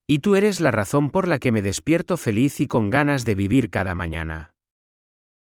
Y tú eres la razón por la que me despierto feliz y con ganas de vivir cada mañana.